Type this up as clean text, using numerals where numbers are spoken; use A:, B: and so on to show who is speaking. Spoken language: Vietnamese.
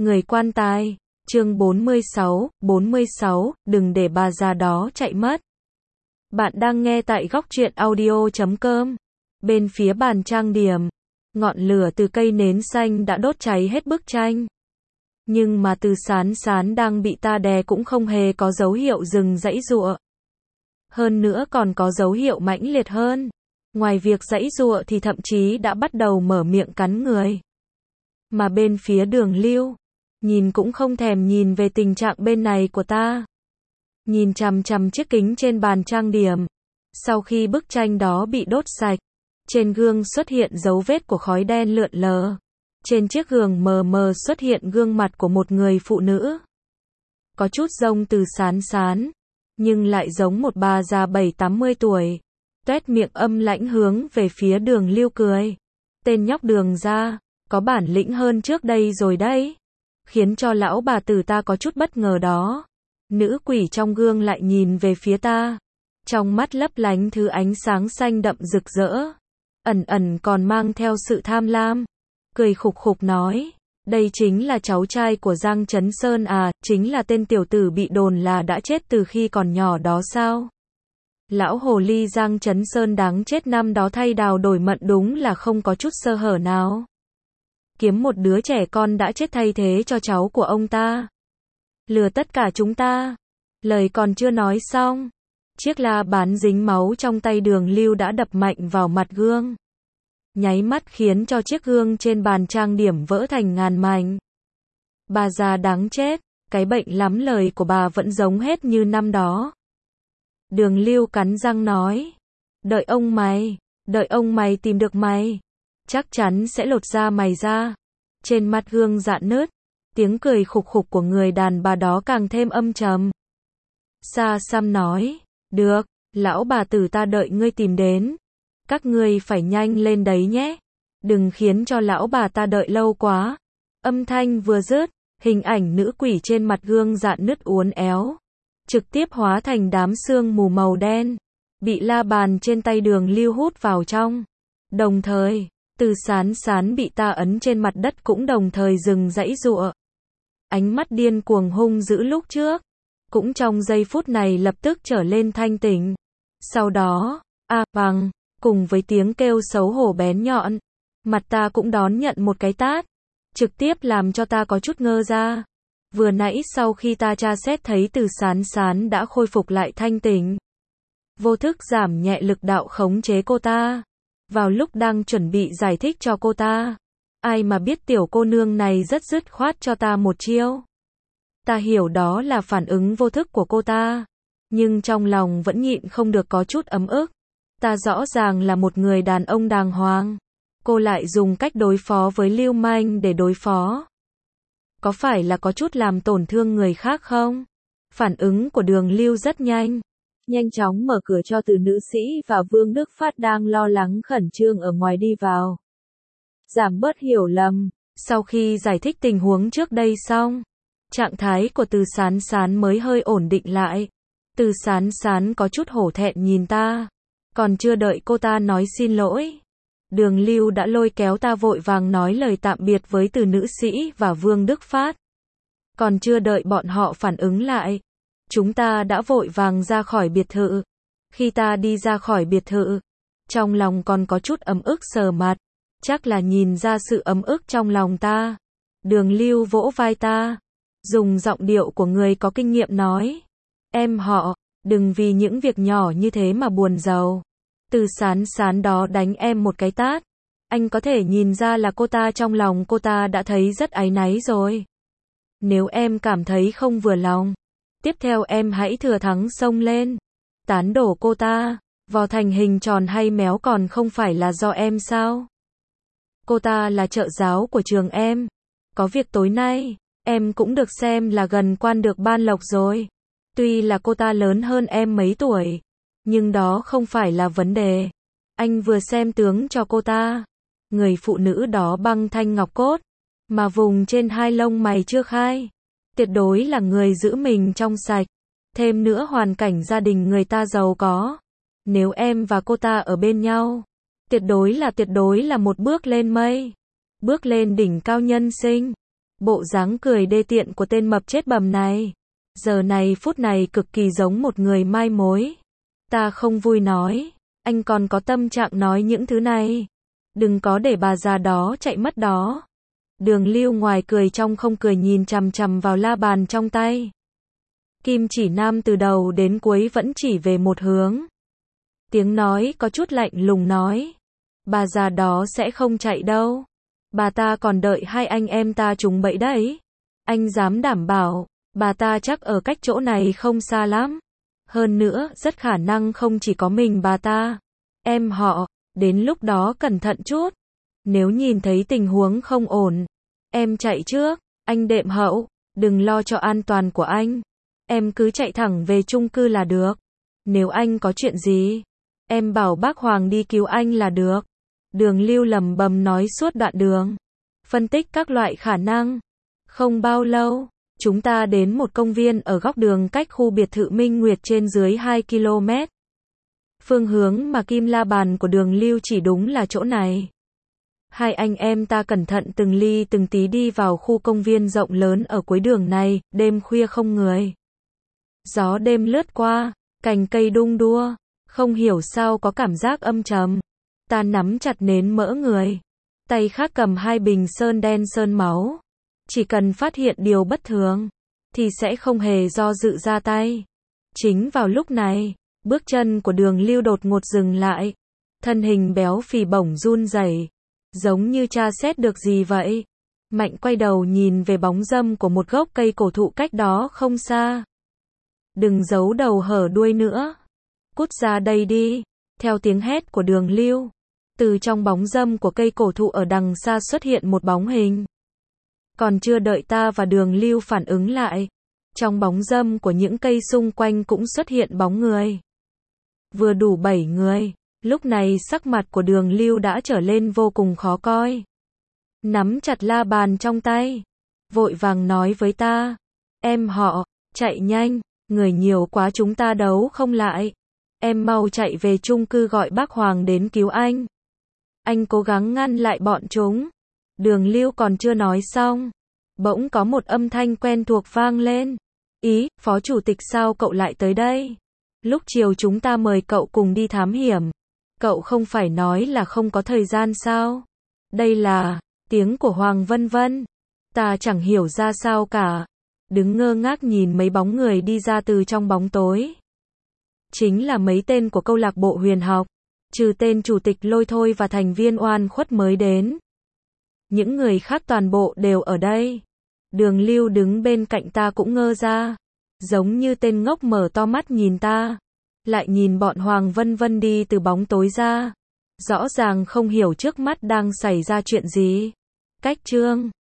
A: Người quan tài, chương 46, đừng để bà già đó chạy mất. Bạn đang nghe tại góc truyện audio.com. Bên phía bàn trang điểm, ngọn lửa từ cây nến xanh đã đốt cháy hết bức tranh. Nhưng mà Từ Sán Sán đang bị ta đè cũng không hề có dấu hiệu dừng giãy giụa. Hơn nữa còn có dấu hiệu mãnh liệt hơn. Ngoài việc giãy giụa thì thậm chí đã bắt đầu mở miệng cắn người. Mà bên phía Đường Lưu, nhìn cũng không thèm nhìn về tình trạng bên này của ta. Nhìn chằm chằm chiếc kính trên bàn trang điểm. Sau khi bức tranh đó bị đốt sạch, trên gương xuất hiện dấu vết của khói đen lượn lờ. Trên chiếc gương mờ mờ xuất hiện gương mặt của một người phụ nữ. Có chút giống Từ Sán Sán, nhưng lại giống một bà già 70-80 tuổi. Toét miệng âm lãnh hướng về phía Đường Lưu cười. Tên nhóc Đường ra, có bản lĩnh hơn trước đây rồi đấy. Khiến cho lão bà tử ta có chút bất ngờ đó. Nữ quỷ trong gương lại nhìn về phía ta. Trong mắt lấp lánh thứ ánh sáng xanh đậm rực rỡ. Ẩn ẩn còn mang theo sự tham lam. Cười khục khục nói, đây chính là cháu trai của Giang Chấn Sơn à, chính là tên tiểu tử bị đồn là đã chết từ khi còn nhỏ đó sao? Lão hồ ly Giang Chấn Sơn đáng chết năm đó thay đào đổi mận đúng là không có chút sơ hở nào. Kiếm một đứa trẻ con đã chết thay thế cho cháu của ông ta. Lừa tất cả chúng ta. Lời còn chưa nói xong, chiếc la bàn dính máu trong tay Đường Lưu đã đập mạnh vào mặt gương. Nháy mắt khiến cho chiếc gương trên bàn trang điểm vỡ thành ngàn mảnh. Bà già đáng chết, cái bệnh lắm lời của bà vẫn giống hết như năm đó. Đường Lưu cắn răng nói, đợi ông mày tìm được mày, chắc chắn sẽ lột da mày ra. Trên mặt gương rạn nứt, tiếng cười khục khục của người đàn bà đó càng thêm âm trầm. Sa Sam nói, được, lão bà tử ta đợi ngươi tìm đến. Các ngươi phải nhanh lên đấy nhé. Đừng khiến cho lão bà ta đợi lâu quá. Âm thanh vừa dứt, hình ảnh nữ quỷ trên mặt gương rạn nứt uốn éo. Trực tiếp hóa thành đám sương mù màu đen. Bị la bàn trên tay Đường Lưu hút vào trong. Đồng thời, Từ Sán Sán bị ta ấn trên mặt đất cũng đồng thời dừng giãy giụa. Ánh mắt điên cuồng hung dữ lúc trước. Cũng trong giây phút này lập tức trở lên thanh tỉnh. Sau đó, bằng. Cùng với tiếng kêu xấu hổ bén nhọn, mặt ta cũng đón nhận một cái tát, trực tiếp làm cho ta có chút ngơ ra. Vừa nãy sau khi ta tra xét thấy Từ Sán Sán đã khôi phục lại thanh tỉnh, vô thức giảm nhẹ lực đạo khống chế cô ta. Vào lúc đang chuẩn bị giải thích cho cô ta, ai mà biết tiểu cô nương này rất dứt khoát cho ta một chiêu. Ta hiểu đó là phản ứng vô thức của cô ta, nhưng trong lòng vẫn nhịn không được có chút ấm ức. Ta rõ ràng là một người đàn ông đàng hoàng. Cô lại dùng cách đối phó với lưu manh để đối phó. Có phải là có chút làm tổn thương người khác không? Phản ứng của Đường Lưu rất nhanh. Nhanh chóng mở cửa cho Từ nữ sĩ và Vương Đức Phát đang lo lắng khẩn trương ở ngoài đi vào. Giảm bớt hiểu lầm. Sau khi giải thích tình huống trước đây xong, trạng thái của Từ Sán Sán mới hơi ổn định lại. Từ Sán Sán có chút hổ thẹn nhìn ta. Còn chưa đợi cô ta nói xin lỗi, Đường Lưu đã lôi kéo ta vội vàng nói lời tạm biệt với Từ nữ sĩ và Vương Đức Phát. Còn chưa đợi bọn họ phản ứng lại, chúng ta đã vội vàng ra khỏi biệt thự. Khi ta đi ra khỏi biệt thự, trong lòng còn có chút ấm ức sờ mặt, chắc là nhìn ra sự ấm ức trong lòng ta. Đường Lưu vỗ vai ta, dùng giọng điệu của người có kinh nghiệm nói, em họ, đừng vì những việc nhỏ như thế mà buồn rầu. Từ Sán Sán đó đánh em một cái tát. Anh có thể nhìn ra là cô ta trong lòng cô ta đã thấy rất áy náy rồi. Nếu em cảm thấy không vừa lòng, tiếp theo em hãy thừa thắng xông lên. Tán đổ cô ta, vò thành hình tròn hay méo còn không phải là do em sao? Cô ta là trợ giáo của trường em. Có việc tối nay, em cũng được xem là gần quan được ban lộc rồi. Tuy là cô ta lớn hơn em mấy tuổi, nhưng đó không phải là vấn đề. Anh vừa xem tướng cho cô ta. Người phụ nữ đó băng thanh ngọc cốt, mà vùng trên hai lông mày chưa khai. Tuyệt đối là người giữ mình trong sạch. Thêm nữa hoàn cảnh gia đình người ta giàu có. Nếu em và cô ta ở bên nhau, tuyệt đối là một bước lên mây. Bước lên đỉnh cao nhân sinh. Bộ dáng cười đê tiện của tên mập chết bầm này. Giờ này phút này cực kỳ giống một người mai mối. Ta không vui nói. Anh còn có tâm trạng nói những thứ này. Đừng có để bà già đó chạy mất đó. Đường Lưu ngoài cười trong không cười nhìn chằm chằm vào la bàn trong tay. Kim chỉ nam từ đầu đến cuối vẫn chỉ về một hướng. Tiếng nói có chút lạnh lùng nói. Bà già đó sẽ không chạy đâu. Bà ta còn đợi hai anh em ta trúng bẫy đấy. Anh dám đảm bảo, bà ta chắc ở cách chỗ này không xa lắm. Hơn nữa, rất khả năng không chỉ có mình bà ta. Em họ, đến lúc đó cẩn thận chút. Nếu nhìn thấy tình huống không ổn, em chạy trước. Anh đệm hậu, đừng lo cho an toàn của anh. Em cứ chạy thẳng về chung cư là được. Nếu anh có chuyện gì, em bảo bác Hoàng đi cứu anh là được. Đường Lưu lẩm bẩm nói suốt đoạn đường. Phân tích các loại khả năng. Không bao lâu, chúng ta đến một công viên ở góc đường cách khu biệt thự Minh Nguyệt trên dưới 2 km. Phương hướng mà kim la bàn của Đường Lưu chỉ đúng là chỗ này. Hai anh em ta cẩn thận từng ly từng tí đi vào khu công viên rộng lớn ở cuối đường này, đêm khuya không người. Gió đêm lướt qua, cành cây đung đưa, không hiểu sao có cảm giác âm trầm. Ta nắm chặt nến mỡ người, tay khác cầm hai bình sơn đen sơn máu. Chỉ cần phát hiện điều bất thường, thì sẽ không hề do dự ra tay. Chính vào lúc này, bước chân của Đường Lưu đột ngột dừng lại. Thân hình béo phì bỗng run rẩy, giống như tra xét được gì vậy. Mạnh quay đầu nhìn về bóng râm của một gốc cây cổ thụ cách đó không xa. Đừng giấu đầu hở đuôi nữa. Cút ra đây đi. Theo tiếng hét của Đường Lưu, từ trong bóng râm của cây cổ thụ ở đằng xa xuất hiện một bóng hình. Còn chưa đợi ta và Đường Lưu phản ứng lại, trong bóng râm của những cây xung quanh cũng xuất hiện bóng người. Vừa đủ 7 người, lúc này sắc mặt của Đường Lưu đã trở lên vô cùng khó coi. Nắm chặt la bàn trong tay, vội vàng nói với ta, em họ, chạy nhanh, người nhiều quá chúng ta đấu không lại. Em mau chạy về chung cư gọi bác Hoàng đến cứu anh. Anh cố gắng ngăn lại bọn chúng. Đường Lưu còn chưa nói xong, bỗng có một âm thanh quen thuộc vang lên. Ý, Phó Chủ tịch sao cậu lại tới đây? Lúc chiều chúng ta mời cậu cùng đi thám hiểm. Cậu không phải nói là không có thời gian sao? Đây là tiếng của Hoàng Vân Vân. Ta chẳng hiểu ra sao cả. Đứng ngơ ngác nhìn mấy bóng người đi ra từ trong bóng tối. Chính là mấy tên của câu lạc bộ huyền học. Trừ tên chủ tịch Lôi Thôi và thành viên oan khuất mới đến. Những người khác toàn bộ đều ở đây. Đường Lưu đứng bên cạnh ta cũng ngơ ra. Giống như tên ngốc mở to mắt nhìn ta. Lại nhìn bọn Hoàng Vân Vân đi từ bóng tối ra. Rõ ràng không hiểu trước mắt đang xảy ra chuyện gì. Cách chương